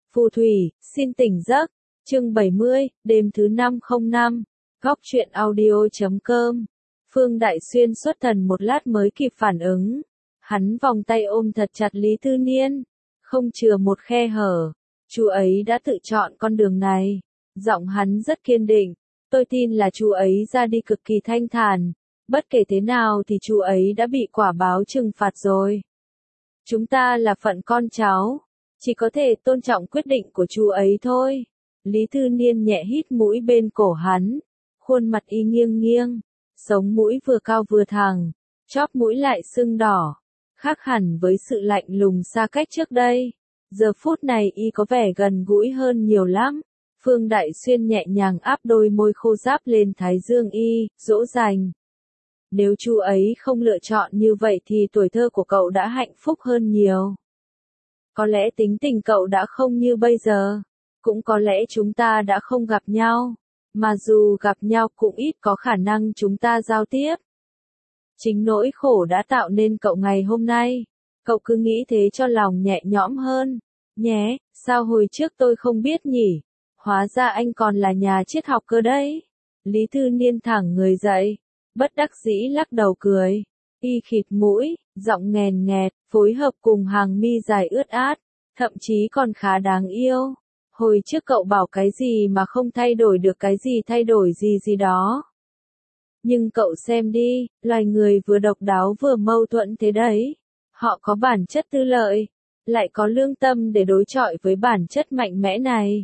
Phù thủy, xin tỉnh giấc. Chương 70, đêm thứ 505. Góc truyện audio.com. Phương Đại Xuyên xuất thần một lát mới kịp phản ứng. Hắn vòng tay ôm thật chặt Lý Tư Niên, không chừa một khe hở. Chú ấy đã tự chọn con đường này. Giọng hắn rất kiên định. Tôi tin là chú ấy ra đi cực kỳ thanh thản. Bất kể thế nào thì chú ấy đã bị quả báo trừng phạt rồi. Chúng ta là phận con cháu, chỉ có thể tôn trọng quyết định của chú ấy thôi. Lý Tư Niên nhẹ hít mũi bên cổ hắn, khuôn mặt y nghiêng nghiêng, sống mũi vừa cao vừa thẳng, chóp mũi lại sưng đỏ, khác hẳn với sự lạnh lùng xa cách trước đây. Giờ phút này y có vẻ gần gũi hơn nhiều lắm. Phương Đại Xuyên nhẹ nhàng áp đôi môi khô ráp lên thái dương y, dỗ dành. Nếu chú ấy không lựa chọn như vậy thì tuổi thơ của cậu đã hạnh phúc hơn nhiều. Có lẽ tính tình cậu đã không như bây giờ. Cũng có lẽ chúng ta đã không gặp nhau. Mà dù gặp nhau cũng ít có khả năng chúng ta giao tiếp. Chính nỗi khổ đã tạo nên cậu ngày hôm nay. Cậu cứ nghĩ thế cho lòng nhẹ nhõm hơn. Nhé, sao hồi trước tôi không biết nhỉ? Hóa ra anh còn là nhà triết học cơ đấy. Lý Tư Niên thẳng người dậy. Bất đắc dĩ lắc đầu cười. Y khịt mũi, giọng nghèn nghẹt, phối hợp cùng hàng mi dài ướt át, thậm chí còn khá đáng yêu. Hồi trước cậu bảo cái gì mà không thay đổi được cái gì thay đổi gì đó. Nhưng cậu xem đi, loài người vừa độc đáo vừa mâu thuẫn thế đấy. Họ có bản chất tư lợi, lại có lương tâm để đối chọi với bản chất mạnh mẽ này.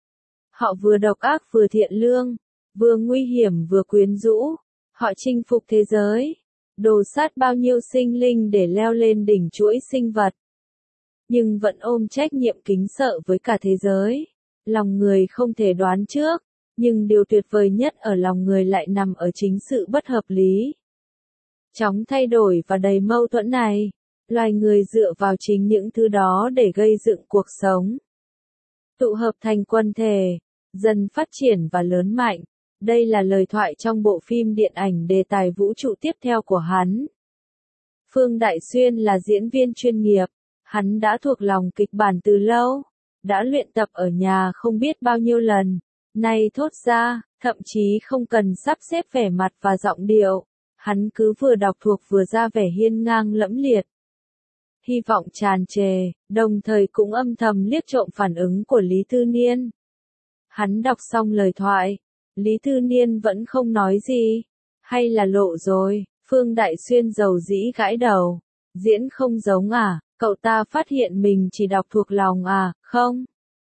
Họ vừa độc ác vừa thiện lương, vừa nguy hiểm vừa quyến rũ. Họ chinh phục thế giới, đồ sát bao nhiêu sinh linh để leo lên đỉnh chuỗi sinh vật. Nhưng vẫn ôm trách nhiệm kính sợ với cả thế giới. Lòng người không thể đoán trước, nhưng điều tuyệt vời nhất ở lòng người lại nằm ở chính sự bất hợp lý. Chóng thay đổi và đầy mâu thuẫn này, loài người dựa vào chính những thứ đó để gây dựng cuộc sống. Tụ hợp thành quần thể, dần phát triển và lớn mạnh. Đây là lời thoại trong bộ phim điện ảnh đề tài vũ trụ tiếp theo của hắn. Phương Đại Xuyên là diễn viên chuyên nghiệp, hắn đã thuộc lòng kịch bản từ lâu, đã luyện tập ở nhà không biết bao nhiêu lần, nay thốt ra, thậm chí không cần sắp xếp vẻ mặt và giọng điệu, hắn cứ vừa đọc thuộc vừa ra vẻ hiên ngang lẫm liệt. Hy vọng tràn trề, đồng thời cũng âm thầm liếc trộm phản ứng của Lý Tư Niên. Hắn đọc xong lời thoại. Lý Tư Niên vẫn không nói gì. Hay là lộ rồi, Phương Đại Xuyên dầu dĩ gãi đầu. Diễn không giống à, cậu ta phát hiện mình chỉ đọc thuộc lòng à, không?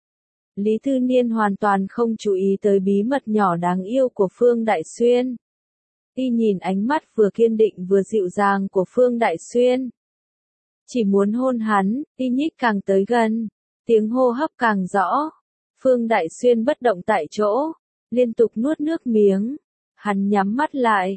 Lý Tư Niên hoàn toàn không chú ý tới bí mật nhỏ đáng yêu của Phương Đại Xuyên. Y nhìn ánh mắt vừa kiên định vừa dịu dàng của Phương Đại Xuyên. Chỉ muốn hôn hắn, y nhích càng tới gần. Tiếng hô hấp càng rõ. Phương Đại Xuyên bất động tại chỗ. Liên tục nuốt nước miếng. Hắn nhắm mắt lại,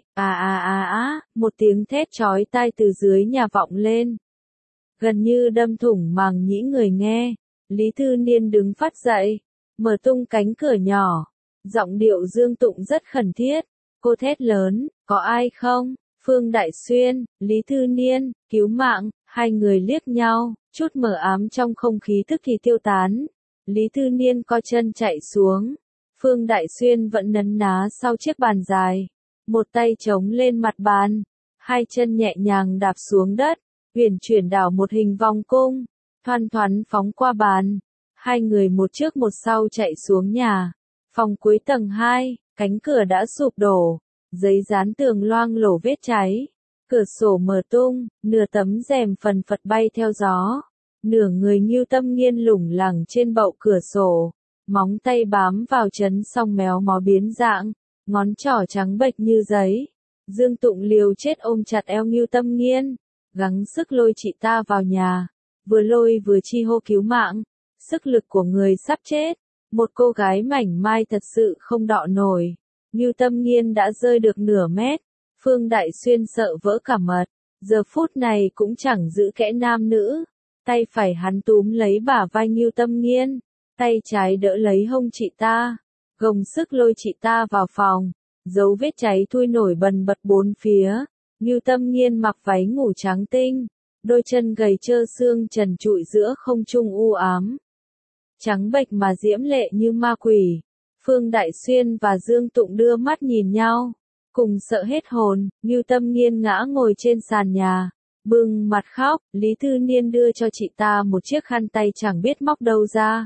một tiếng thét chói tai từ dưới nhà vọng lên. Gần như đâm thủng màng nhĩ người nghe. Lý Tư Niên đứng phát dậy, mở tung cánh cửa nhỏ. Giọng điệu dương tụng rất khẩn thiết. Cô thét lớn, có ai không? Phương Đại Xuyên, Lý Tư Niên, cứu mạng. Hai người liếc nhau, chút mờ ám trong không khí tức thì tiêu tán. Lý Tư Niên co chân chạy xuống. Phương Đại Xuyên vẫn nấn ná sau chiếc bàn dài, một tay chống lên mặt bàn, hai chân nhẹ nhàng đạp xuống đất, uyển chuyển đảo một hình vòng cung, thoăn thoắn phóng qua bàn. Hai người một trước một sau chạy xuống nhà. Phòng cuối tầng 2, cánh cửa đã sụp đổ, giấy dán tường loang lổ vết cháy, cửa sổ mở tung, nửa tấm rèm phần phật bay theo gió, nửa người Ngưu Tâm Nghiên lủng lẳng trên bậu cửa sổ. Móng tay bám vào chấn song méo mó biến dạng, ngón trỏ trắng bệch như giấy. Dương Tụng liều chết ôm chặt eo Ngưu Tâm Nghiên, gắng sức lôi chị ta vào nhà, vừa lôi vừa chi hô cứu mạng. Sức lực của người sắp chết, một cô gái mảnh mai thật sự không đọ nổi. Ngưu Tâm Nghiên đã rơi được nửa mét, Phương Đại Xuyên sợ vỡ cả mật, giờ phút này cũng chẳng giữ kẽ nam nữ. Tay phải hắn túm lấy bả vai Ngưu Tâm Nghiên. Tay trái đỡ lấy hông chị ta, gồng sức lôi chị ta vào phòng, dấu vết cháy thui nổi bần bật bốn phía. Ngưu Tâm Nghiên mặc váy ngủ trắng tinh, đôi chân gầy trơ xương trần trụi giữa không trung u ám. trắng bệch mà diễm lệ như ma quỷ. Phương Đại Xuyên và Dương Tụng đưa mắt nhìn nhau, cùng sợ hết hồn. Ngưu Tâm Nghiên ngã ngồi trên sàn nhà, bưng mặt khóc. Lý Thư Niên đưa cho chị ta một chiếc khăn tay chẳng biết móc đâu ra.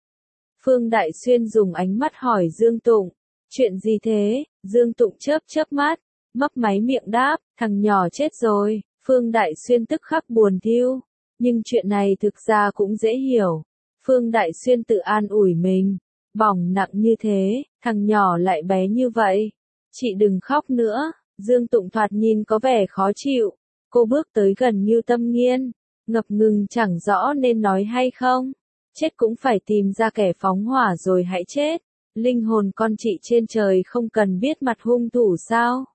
Phương Đại Xuyên dùng ánh mắt hỏi Dương Tụng, chuyện gì thế? Dương Tụng chớp chớp mắt, mấp máy miệng đáp, thằng nhỏ chết rồi. Phương Đại Xuyên tức khắc buồn thiu, nhưng chuyện này thực ra cũng dễ hiểu. Phương Đại Xuyên tự an ủi mình, bỏng nặng như thế, thằng nhỏ lại bé như vậy. Chị đừng khóc nữa. Dương Tụng thoạt nhìn có vẻ khó chịu. Cô bước tới gần Ngưu Tâm Nghiên, ngập ngừng chẳng rõ nên nói hay không. Chết cũng phải tìm ra kẻ phóng hỏa rồi hãy chết. Linh hồn con chị trên trời không cần biết mặt hung thủ sao?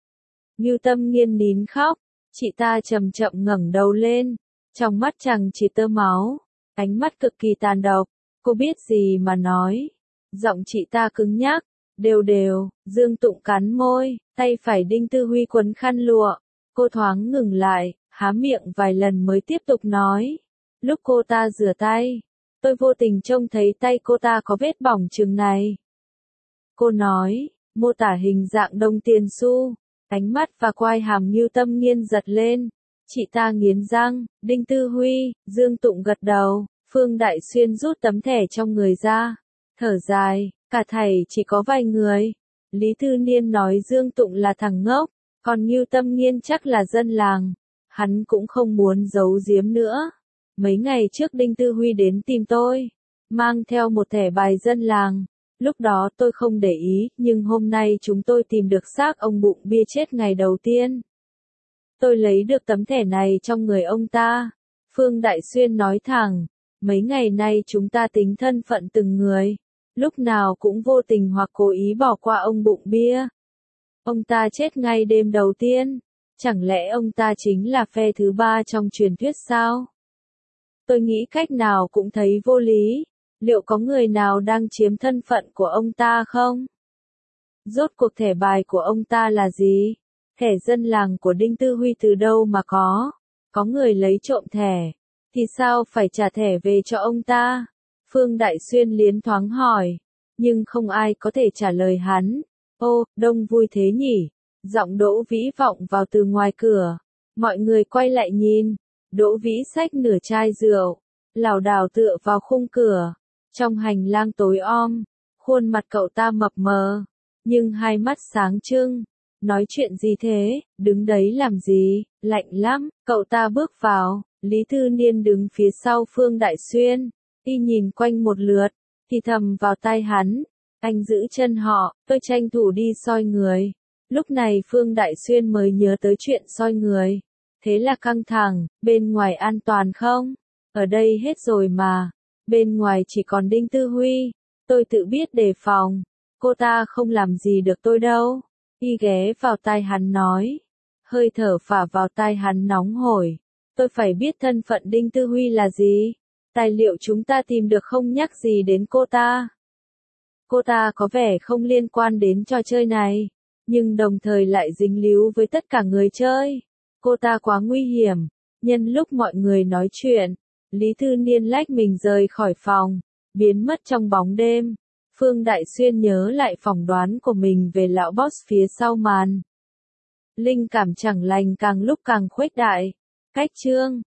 Ngưu Tâm Nghiên nín khóc, chị ta chậm chậm ngẩng đầu lên, trong mắt chẳng chỉ tơ máu, ánh mắt cực kỳ tàn độc. Cô biết gì mà nói. Giọng chị ta cứng nhắc, đều đều. Dương Tụng cắn môi, tay phải Đinh Tư Huy quấn khăn lụa. Cô thoáng ngừng lại, há miệng vài lần mới tiếp tục nói. Lúc cô ta rửa tay, tôi vô tình trông thấy tay cô ta có vết bỏng chừng này. Cô nói, mô tả hình dạng đồng tiền xu. Ánh mắt và quai hàm Ngưu Tâm Nghiên giật lên. Chị ta nghiến răng. Đinh Tư Huy. Dương Tụng gật đầu. Phương Đại Xuyên rút tấm thẻ trong người ra, thở dài, cả thảy chỉ có vài người. Lý Thư Niên nói Dương Tụng là thằng ngốc, còn Ngưu Tâm Nghiên chắc là dân làng. Hắn cũng không muốn giấu giếm nữa. Mấy ngày trước Đinh Tư Huy đến tìm tôi, mang theo một thẻ bài dân làng. Lúc đó tôi không để ý, nhưng hôm nay chúng tôi tìm được xác ông bụng bia chết ngày đầu tiên. Tôi lấy được tấm thẻ này trong người ông ta. Phương Đại Xuyên nói thẳng, mấy ngày nay chúng ta tính thân phận từng người, lúc nào cũng vô tình hoặc cố ý bỏ qua ông bụng bia. Ông ta chết ngay đêm đầu tiên, chẳng lẽ ông ta chính là phe thứ ba trong truyền thuyết sao? Tôi nghĩ cách nào cũng thấy vô lý. Liệu có người nào đang chiếm thân phận của ông ta không? Rốt cuộc thẻ bài của ông ta là gì? Thẻ dân làng của Đinh Tư Huy từ đâu mà có? Có người lấy trộm thẻ, thì sao phải trả thẻ về cho ông ta? Phương Đại Xuyên liến thoáng hỏi, nhưng không ai có thể trả lời hắn. Ô, đông vui thế nhỉ? Giọng Đỗ Vĩ vọng vào từ ngoài cửa. Mọi người quay lại nhìn. Đỗ Vĩ xách nửa chai rượu, lảo đảo tựa vào khung cửa. Trong hành lang tối om, khuôn mặt cậu ta mập mờ, nhưng hai mắt sáng trưng. Nói chuyện gì thế, đứng đấy làm gì, lạnh lắm. Cậu ta bước vào, Lý Thư Niên đứng phía sau Phương Đại Xuyên, y nhìn quanh một lượt, thì thầm vào tai hắn, anh giữ chân họ, tôi tranh thủ đi soi người. Lúc này Phương Đại Xuyên mới nhớ tới chuyện soi người. Thế là căng thẳng, bên ngoài an toàn không? Ở đây hết rồi mà. Bên ngoài chỉ còn Đinh Tư Huy. Tôi tự biết đề phòng. Cô ta không làm gì được tôi đâu. Y ghé vào tai hắn nói. Hơi thở phả vào tai hắn nóng hổi. Tôi phải biết thân phận Đinh Tư Huy là gì. Tài liệu chúng ta tìm được không nhắc gì đến cô ta. Cô ta có vẻ không liên quan đến trò chơi này, nhưng đồng thời lại dính líu với tất cả người chơi. Cô ta quá nguy hiểm. Nhân lúc mọi người nói chuyện, Lý Thư Niên lách mình rời khỏi phòng, biến mất trong bóng đêm. Phương Đại Xuyên nhớ lại phỏng đoán của mình về lão boss phía sau màn. Linh cảm chẳng lành càng lúc càng khuếch đại. Cách chương